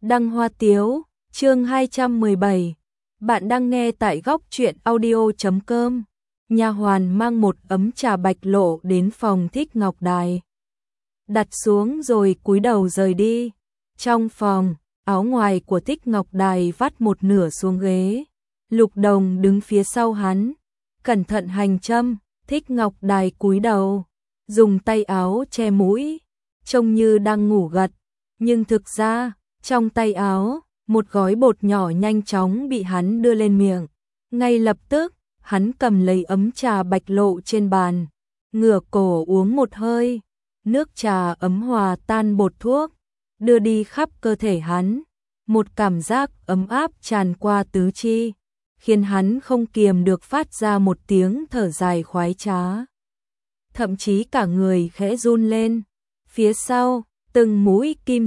Đăng Hoa Tiếu, chương 217. Bạn đang nghe tại góc truyện audio.com. Nha hoàn mang một ấm trà bạch lộ đến phòng Thích Ngọc Đài. Đặt xuống rồi cúi đầu rời đi. Trong phòng, áo ngoài của Thích Ngọc Đài vắt một nửa xuống ghế. Lục Đồng đứng phía sau hắn, cẩn thận hành châm. Thích Ngọc Đài cúi đầu, dùng tay áo che mũi, trông như đang ngủ gật, nhưng thực ra trong tay áo, một gói bột nhỏ nhanh chóng bị hắn đưa lên miệng. Ngay lập tức, hắn cầm lấy ấm trà bạch lộ trên bàn, ngửa cổ uống một hơi. Nước trà ấm hòa tan bột thuốc, đưa đi khắp cơ thể hắn. Một cảm giác ấm áp tràn qua tứ chi, khiến hắn không kiềm được phát ra một tiếng thở dài khoái trá. Thậm chí cả người khẽ run lên. Phía sau, từng mũi kim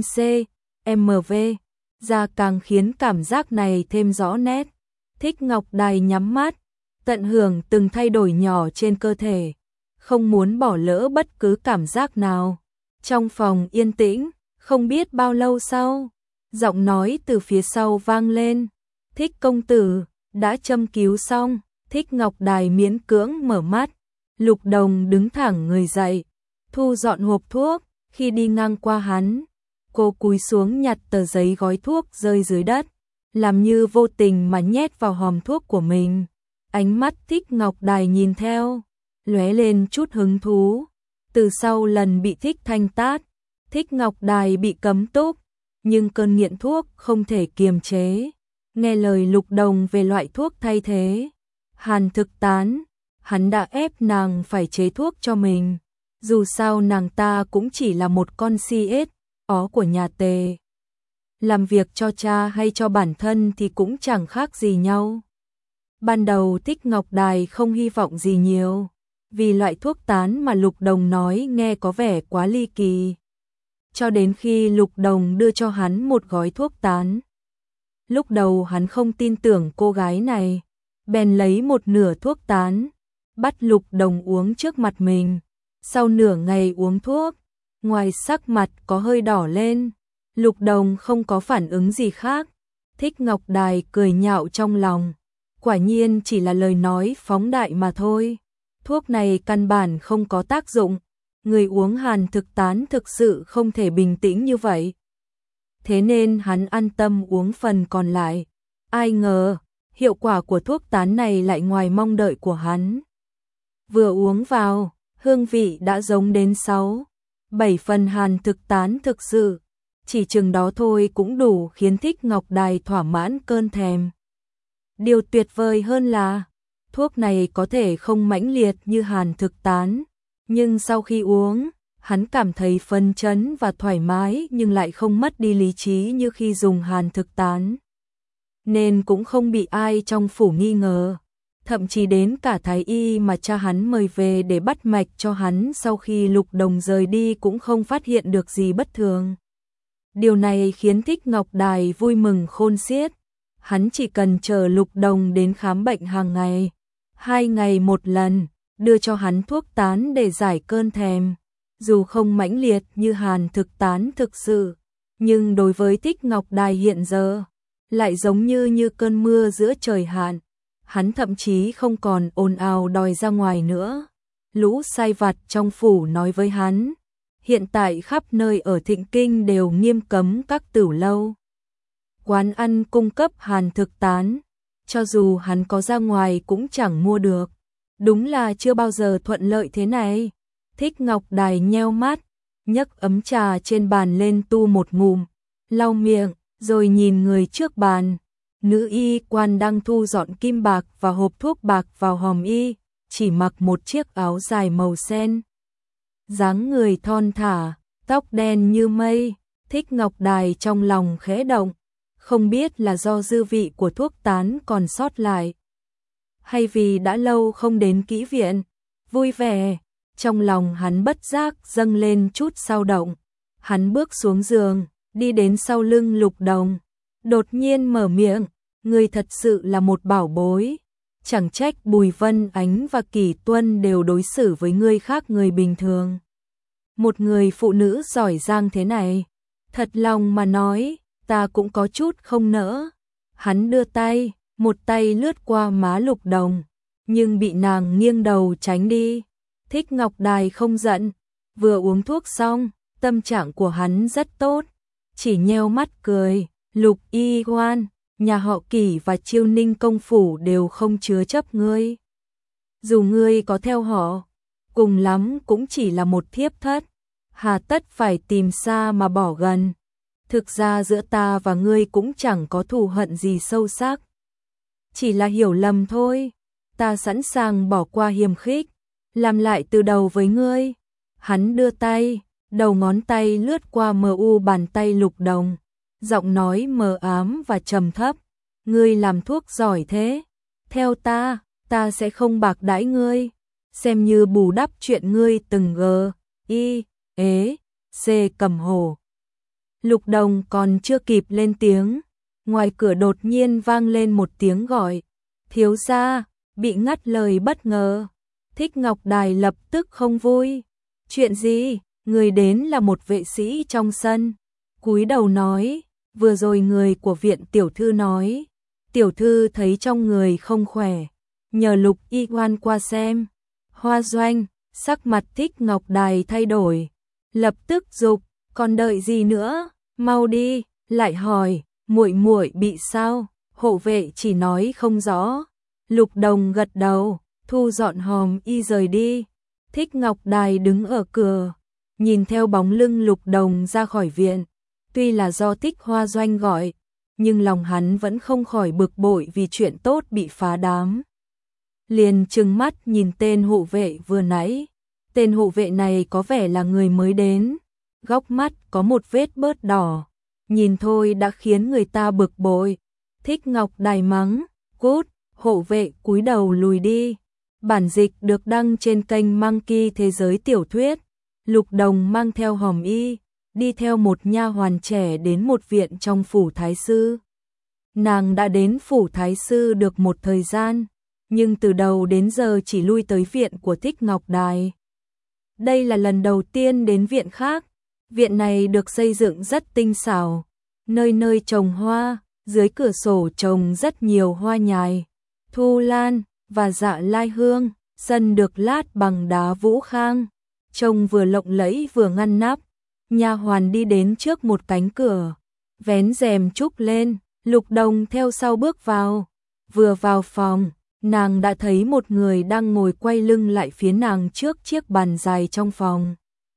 CMV ra càng khiến cảm giác này thêm rõ nét. Thích Ngọc Đài nhắm mắt, tận hưởng từng thay đổi nhỏ trên cơ thể, không muốn bỏ lỡ bất cứ cảm giác nào. Trong phòng yên tĩnh, không biết bao lâu sau, giọng nói từ phía sau vang lên. Thích công tử, đã châm cứu xong. Thích Ngọc Đài miễn cưỡng mở mắt. Lục Đồng đứng thẳng người dậy, thu dọn hộp thuốc. Khi đi ngang qua hắn, cô cúi xuống nhặt tờ giấy gói thuốc rơi dưới đất, làm như vô tình mà nhét vào hòm thuốc của mình. Ánh mắt Thích Ngọc Đài nhìn theo, lóe lên chút hứng thú. Từ sau lần bị Thích Thanh tát, Thích Ngọc Đài bị cấm túc, nhưng cơn nghiện thuốc không thể kiềm chế. Nghe lời Lục Đồng về loại thuốc thay thế, Hàn Thực Tán, hắn đã ép nàng phải chế thuốc cho mình. Dù sao nàng ta cũng chỉ là một con si ếch ó của nhà Tề. Làm việc cho cha hay cho bản thân thì cũng chẳng khác gì nhau. Ban đầu Thích Ngọc Đài không hy vọng gì nhiều, vì loại thuốc tán mà Lục Đồng nói nghe có vẻ quá ly kỳ. Cho đến khi Lục Đồng đưa cho hắn một gói thuốc tán. Lúc đầu hắn không tin tưởng cô gái này, bèn lấy một nửa thuốc tán, bắt Lục Đồng uống trước mặt mình. Sau nửa ngày uống thuốc, ngoài sắc mặt có hơi đỏ lên, Lục Đồng không có phản ứng gì khác. Thích Ngọc Đài cười nhạo trong lòng, quả nhiên chỉ là lời nói phóng đại mà thôi. Thuốc này căn bản không có tác dụng, người uống Hàn Thực Tán thực sự không thể bình tĩnh như vậy. Thế nên hắn an tâm uống phần còn lại. Ai ngờ, hiệu quả của thuốc tán này lại ngoài mong đợi của hắn. Vừa uống vào, hương vị đã giống đến 6-7 phần Hàn Thực Tán thực sự. Chỉ chừng đó thôi cũng đủ khiến Thích Ngọc Đài thỏa mãn cơn thèm. Điều tuyệt vời hơn là, thuốc này có thể không mãnh liệt như Hàn Thực Tán, nhưng sau khi uống, hắn cảm thấy phấn chấn và thoải mái nhưng lại không mất đi lý trí như khi dùng Hàn Thực Tán. Nên cũng không bị ai trong phủ nghi ngờ. Thậm chí đến cả thái y mà cha hắn mời về để bắt mạch cho hắn sau khi Lục Đồng rời đi cũng không phát hiện được gì bất thường. Điều này khiến Thích Ngọc Đài vui mừng khôn xiết. Hắn chỉ cần chờ Lục Đồng đến khám bệnh hàng ngày, 2 ngày một lần, đưa cho hắn thuốc tán để giải cơn thèm. Dù không mãnh liệt như Hàn Thực Tán thực sự, nhưng đối với Thích Ngọc Đài hiện giờ, lại giống như cơn mưa giữa trời hạn. Hắn thậm chí không còn ồn ào đòi ra ngoài nữa. Lũ sai vặt trong phủ nói với hắn, hiện tại khắp nơi ở Thịnh Kinh đều nghiêm cấm các tửu lâu, quán ăn cung cấp Hàn Thực Tán, cho dù hắn có ra ngoài cũng chẳng mua được. Đúng là chưa bao giờ thuận lợi thế này. Thích Ngọc Đài nheo mắt, nhấc ấm trà trên bàn lên tu một ngụm, lau miệng, rồi nhìn người trước bàn. Nữ y quan đang thu dọn kim bạc và hộp thuốc bạc vào hòm y, chỉ mặc một chiếc áo dài màu sen. Dáng người thon thả, tóc đen như mây. Thích Ngọc Đài trong lòng khẽ động, không biết là do dư vị của thuốc tán còn sót lại, hay vì đã lâu không đến kỹ viện. Vui vẻ, trong lòng hắn bất giác dâng lên chút xao động. Hắn bước xuống giường, đi đến sau lưng Lục Đồng, đột nhiên mở miệng, người thật sự là một bảo bối. Chẳng trách Bùi Vân Ánh và Kỷ Tuân đều đối xử với ngươi khác người bình thường. Một người phụ nữ giỏi giang thế này, thật lòng mà nói, ta cũng có chút không nỡ. Hắn đưa tay, một tay lướt qua má Lục Đồng, nhưng bị nàng nghiêng đầu tránh đi. Thích Ngọc Đài không giận, vừa uống thuốc xong, tâm trạng của hắn rất tốt, chỉ nheo mắt cười. Lục Y Hoan, nhà họ Kỷ và Chiêu Ninh công phủ đều không chứa chấp ngươi. Dù ngươi có theo họ, cùng lắm cũng chỉ là một thiếp thất, hà tất phải tìm xa mà bỏ gần. Thực ra giữa ta và ngươi cũng chẳng có thù hận gì sâu sắc, chỉ là hiểu lầm thôi. Ta sẵn sàng bỏ qua hiềm khích, làm lại từ đầu với ngươi. Hắn đưa tay, đầu ngón tay lướt qua mờ u bàn tay Lục Đồng, giọng nói mờ ám và trầm thấp. Ngươi làm thuốc giỏi thế, theo ta sẽ không bạc đãi ngươi, xem như bù đắp chuyện ngươi từng cầm hổ. Lục Đồng còn chưa kịp lên tiếng, ngoài cửa đột nhiên vang lên một tiếng gọi. Thiếu gia, bị ngắt lời bất ngờ. Thích Ngọc Đài lập tức không vui. Chuyện gì? Người đến là một vệ sĩ trong sân, cúi đầu nói, vừa rồi người của viện tiểu thư nói, tiểu thư thấy trong người không khỏe, nhờ Lục Y Hoan qua xem. Hoa Doanh, sắc mặt Thích Ngọc Đài thay đổi, lập tức giục, còn đợi gì nữa, mau đi. Lại hỏi, muội muội bị sao? Hộ vệ chỉ nói không rõ. Lục Đồng gật đầu, thu dọn hòm y rời đi. Thích Ngọc Đài đứng ở cửa, nhìn theo bóng lưng Lục Đồng ra khỏi viện. Tuy là do Thích Hoa Doanh gọi, nhưng lòng hắn vẫn không khỏi bực bội vì chuyện tốt bị phá đám. Liền trừng mắt nhìn tên hộ vệ vừa nãy. Tên hộ vệ này có vẻ là người mới đến, góc mắt có một vết bớt đỏ, nhìn thôi đã khiến người ta bực bội. Thích Ngọc Đài mắng, cút. Hộ vệ cúi đầu lùi đi. Bản dịch được đăng trên kênh Monkey Thế giới tiểu thuyết. Lục Đồng mang theo hòm y, đi theo một nha hoàn trẻ đến một viện trong phủ thái sư. Nàng đã đến phủ thái sư được một thời gian, nhưng từ đầu đến giờ chỉ lui tới viện của Thích Ngọc Đài. Đây là lần đầu tiên đến viện khác. Viện này được xây dựng rất tinh xảo, nơi nơi trồng hoa, dưới cửa sổ trồng rất nhiều hoa nhài, thu lan và dạ lai hương. Sân được lát bằng đá Vũ Khang, trông vừa lộng lẫy vừa ngăn nắp. Nha hoàn đi đến trước một cánh cửa, vén rèm trúc lên. Lục Đồng theo sau bước vào. Vừa vào phòng, nàng đã thấy một người đang ngồi quay lưng lại phía nàng trước chiếc bàn dài trong phòng.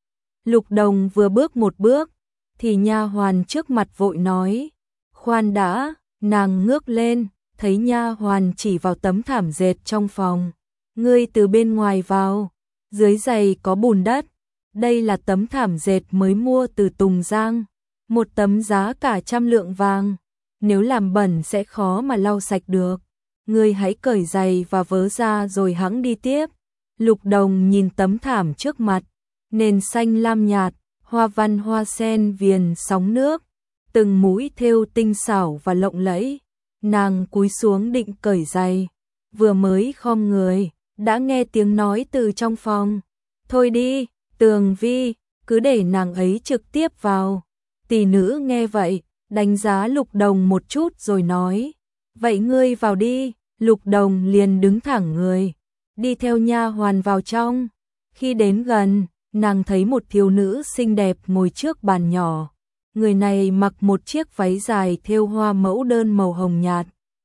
Lục Đồng vừa bước một bước, thì nha hoàn trước mặt vội nói, khoan đã. Nàng ngước lên, thấy nha hoàn chỉ vào tấm thảm dệt trong phòng. Ngươi từ bên ngoài vào, dưới giày có bùn đất. Đây là tấm thảm dệt mới mua từ Tùng Giang, một tấm giá cả 100 lượng vàng. Nếu làm bẩn sẽ khó mà lau sạch được. Ngươi hãy cởi giày và vớ ra rồi hẵng đi tiếp. Lục Đồng nhìn tấm thảm trước mặt, nền xanh lam nhạt, hoa văn hoa sen viền sóng nước, từng mũi thêu tinh xảo và lộng lẫy. Nàng cúi xuống định cởi giày, vừa mới khom người, đã nghe tiếng nói từ trong phòng. Thôi đi, Tường Vi, cứ để nàng ấy trực tiếp vào. Tỷ nữ nghe vậy, đánh giá Lục Đồng một chút rồi nói, vậy ngươi vào đi. Lục Đồng liền đứng thẳng người, đi theo nha hoàn vào trong. Khi đến gần, nàng thấy một thiếu nữ xinh đẹp ngồi trước bàn nhỏ. Người này mặc một chiếc váy dài thêu hoa mẫu đơn màu hồng nhạt,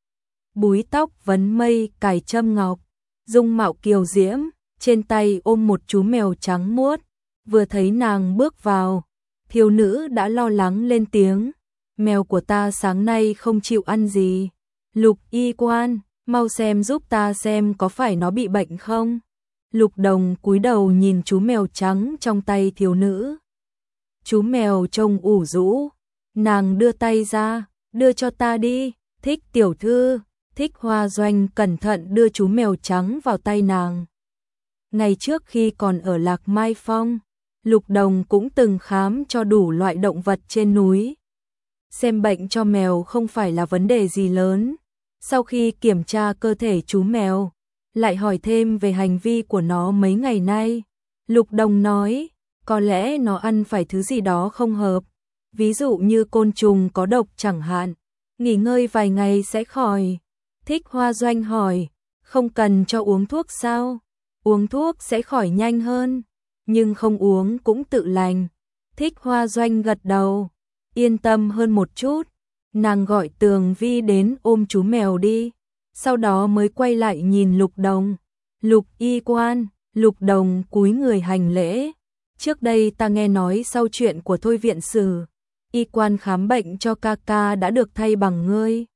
búi tóc vấn mây cài châm ngọc, dung mạo kiều diễm, trên tay ôm một chú mèo trắng muốt. Vừa thấy nàng bước vào, thiếu nữ đã lo lắng lên tiếng, mèo của ta sáng nay không chịu ăn gì. Lục Y Quan, mau xem giúp ta xem có phải nó bị bệnh không. Lục Đồng cúi đầu nhìn chú mèo trắng trong tay thiếu nữ. Chú mèo trông ủ rũ, nàng đưa tay ra, đưa cho ta đi. Thích tiểu thư. Thích Hoa Doanh cẩn thận đưa chú mèo trắng vào tay nàng. Ngày trước khi còn ở Lạc Mai Phong, Lục Đồng cũng từng khám cho đủ loại động vật trên núi. Xem bệnh cho mèo không phải là vấn đề gì lớn. Sau khi kiểm tra cơ thể chú mèo, lại hỏi thêm về hành vi của nó mấy ngày nay. Lục Đồng nói, có lẽ nó ăn phải thứ gì đó không hợp, ví dụ như côn trùng có độc chẳng hạn, nghỉ ngơi vài ngày sẽ khỏi. Thích Hoa Doanh hỏi, không cần cho uống thuốc sao? Uống thuốc sẽ khỏi nhanh hơn, nhưng không uống cũng tự lành. Thích Hoa Doanh gật đầu, yên tâm hơn một chút. Nàng gọi Tường Vi đến ôm chú mèo đi, sau đó mới quay lại nhìn Lục Đồng. Lục y quan, Lục Đồng cúi người hành lễ. Trước đây ta nghe nói sau chuyện của Thôi viện sử, y quan khám bệnh cho ca ca đã được thay bằng ngươi.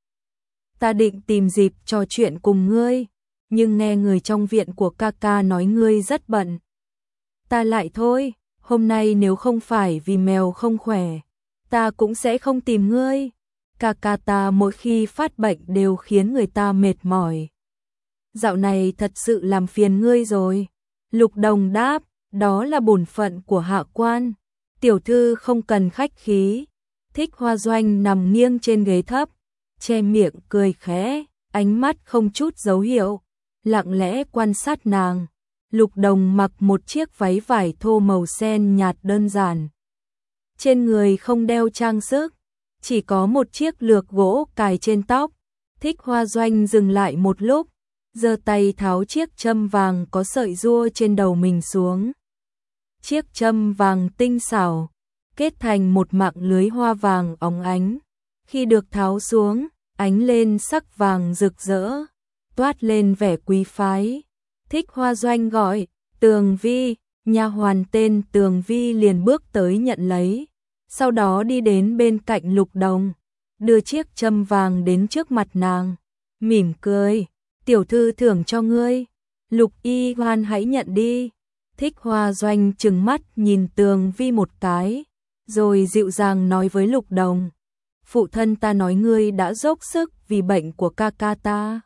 Ta định tìm dịp trò chuyện cùng ngươi, nhưng nghe người trong viện của ca ca nói ngươi rất bận. Ta lại thôi, hôm nay nếu không phải vì mèo không khỏe, ta cũng sẽ không tìm ngươi. Ca ca ta mỗi khi phát bệnh đều khiến người ta mệt mỏi. Dạo này thật sự làm phiền ngươi rồi. Lục Đồng đáp, đó là bổn phận của hạ quan. Tiểu thư không cần khách khí. Thích Hoa Doanh nằm nghiêng trên ghế thấp, che miệng cười khẽ, ánh mắt không chút dấu hiệu, lặng lẽ quan sát nàng. Lục Đồng mặc một chiếc váy vải thô màu sen nhạt đơn giản. Trên người không đeo trang sức, chỉ có một chiếc lược gỗ cài trên tóc. Thích Hoa Doanh dừng lại một lúc, giơ tay tháo chiếc châm vàng có sợi rua trên đầu mình xuống. Chiếc châm vàng tinh xảo, kết thành một mạng lưới hoa vàng óng ánh. Khi được tháo xuống, ánh lên sắc vàng rực rỡ, toát lên vẻ quý phái. Thích Hoa Doanh gọi, Tường Vi, nha hoàn tên Tường Vi liền bước tới nhận lấy, sau đó đi đến bên cạnh Lục Đồng, đưa chiếc châm vàng đến trước mặt nàng, mỉm cười, tiểu thư thưởng cho ngươi, Lục y quan hãy nhận đi. Thích Hoa Doanh trừng mắt nhìn Tường Vi một cái, rồi dịu dàng nói với Lục Đồng, phụ thân ta nói ngươi đã dốc sức vì bệnh của ca ca ta.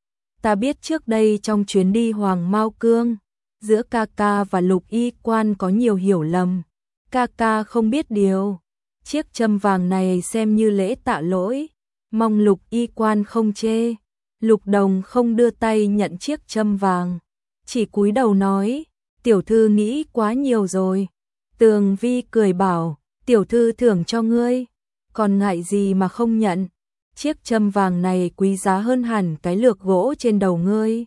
Ta biết trước đây trong chuyến đi Hoàng Mao Cương, giữa ca ca và Lục y quan có nhiều hiểu lầm. Ca ca không biết điều. Chiếc châm vàng này xem như lễ tạ lỗi, mong Lục y quan không chê. Lục Đồng không đưa tay nhận chiếc châm vàng, chỉ cúi đầu nói, tiểu thư nghĩ quá nhiều rồi. Tường Vi cười bảo, tiểu thư thưởng cho ngươi, còn ngại gì mà không nhận. Chiếc châm vàng này quý giá hơn hẳn cái lược gỗ trên đầu ngươi.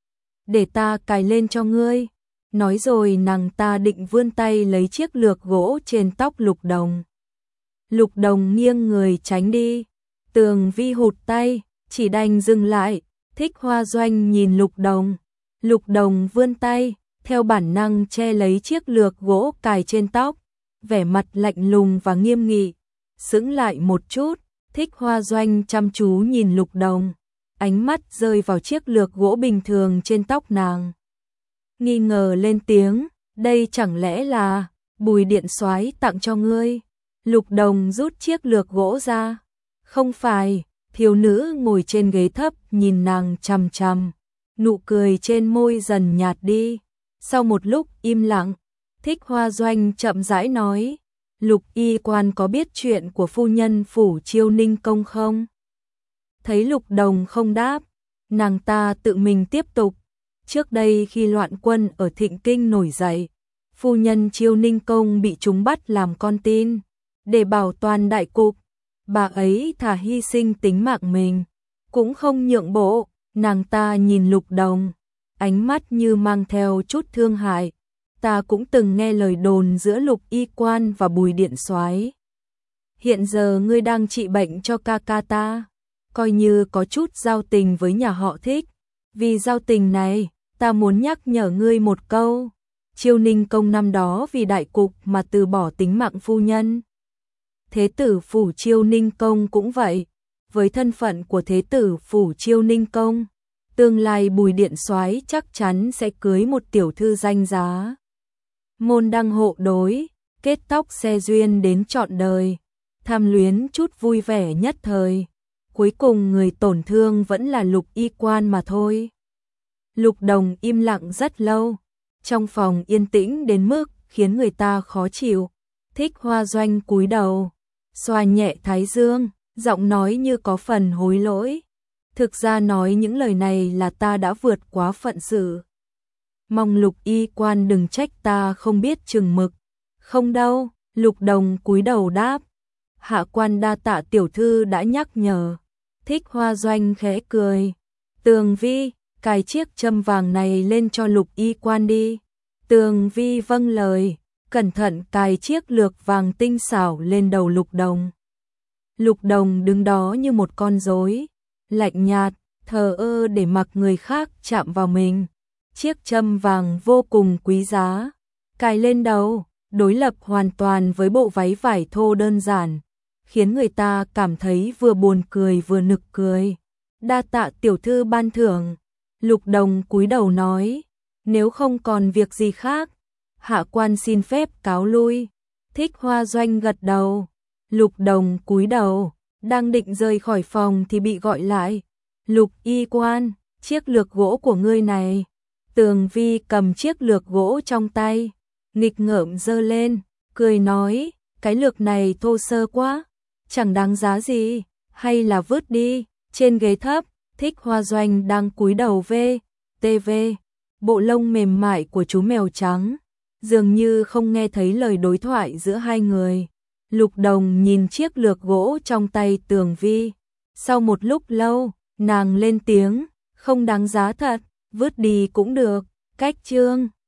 Để ta cài lên cho ngươi. Nói rồi nàng ta định vươn tay lấy chiếc lược gỗ trên tóc Lục Đồng. Lục Đồng nghiêng người tránh đi. Tường Vi hụt tay, chỉ đành dừng lại. Thích Hoa Doanh nhìn Lục Đồng. Lục Đồng vươn tay, theo bản năng che lấy chiếc lược gỗ cài trên tóc, vẻ mặt lạnh lùng và nghiêm nghị. Sững lại một chút, Thích Hoa Doanh chăm chú nhìn Lục Đồng, ánh mắt rơi vào chiếc lược gỗ bình thường trên tóc nàng. Nghi ngờ lên tiếng, đây chẳng lẽ là Bùi Điện Soái tặng cho ngươi? Lục Đồng rút chiếc lược gỗ ra. Không phải, thiếu nữ ngồi trên ghế thấp nhìn nàng chằm chằm, nụ cười trên môi dần nhạt đi. Sau một lúc im lặng, Thích Hoa Doanh chậm rãi nói, Lục y quan có biết chuyện của phu nhân phủ Chiêu Ninh công không? Thấy Lục Đồng không đáp, nàng ta tự mình tiếp tục. Trước đây khi loạn quân ở Thịnh Kinh nổi dậy, phu nhân Chiêu Ninh công bị chúng bắt làm con tin. Để bảo toàn đại cục, bà ấy thà hy sinh tính mạng mình, cũng không nhượng bộ. Nàng ta nhìn Lục Đồng, ánh mắt như mang theo chút thương hại. Ta cũng từng nghe lời đồn giữa Lục y quan và Bùi Điện Soái. Hiện giờ ngươi đang trị bệnh cho ca ca ta, coi như có chút giao tình với nhà họ Thích. Vì giao tình này, ta muốn nhắc nhở ngươi một câu. Chiêu Ninh công năm đó vì đại cục mà từ bỏ tính mạng phu nhân. Thế tử phủ Chiêu Ninh công cũng vậy. Với thân phận của thế tử phủ Chiêu Ninh công, tương lai Bùi Điện Soái chắc chắn sẽ cưới một tiểu thư danh giá. Môn đăng hộ đối, kết tóc xe duyên đến trọn đời, tham luyến chút vui vẻ nhất thời. Cuối cùng người tổn thương vẫn là Lục y quan mà thôi. Lục Đồng im lặng rất lâu, trong phòng yên tĩnh đến mức khiến người ta khó chịu. Thích Hoa Doanh cúi đầu, xoa nhẹ thái dương, giọng nói như có phần hối lỗi. Thực ra nói những lời này là ta đã vượt quá phận sự. Mong Lục y quan đừng trách ta không biết chừng mực. Không đâu, Lục Đồng cúi đầu đáp, Hạ quan đa tạ tiểu thư đã nhắc nhở. Thích Hoa Doanh khẽ cười. Tường Vi, cài chiếc châm vàng này lên cho Lục y quan đi. Tường Vi vâng lời, cẩn thận cài chiếc lược vàng tinh xảo lên đầu Lục Đồng. Lục Đồng đứng đó như một con rối, lạnh nhạt, thờ ơ để mặc người khác chạm vào mình. Chiếc châm vàng vô cùng quý giá, cài lên đầu, đối lập hoàn toàn với bộ váy vải thô đơn giản, khiến người ta cảm thấy vừa buồn cười vừa nực cười. Đa tạ tiểu thư ban thưởng. Lục Đồng cúi đầu nói, nếu không còn việc gì khác, hạ quan xin phép cáo lui. Thích Hoa Doanh gật đầu. Lục Đồng cúi đầu, đang định rời khỏi phòng thì bị gọi lại. Lục y quan, chiếc lược gỗ của ngươi này. Tường Vi cầm chiếc lược gỗ trong tay, nghịch ngợm giơ lên, cười nói, cái lược này thô sơ quá, chẳng đáng giá gì, hay là vứt đi. Trên ghế thấp, Thích Hoa Doanh đang cúi đầu TV, bộ lông mềm mại của chú mèo trắng, dường như không nghe thấy lời đối thoại giữa hai người. Lục Đồng nhìn chiếc lược gỗ trong tay Tường Vi. Sau một lúc lâu, nàng lên tiếng, không đáng giá thật, vứt đi cũng được. Cách chương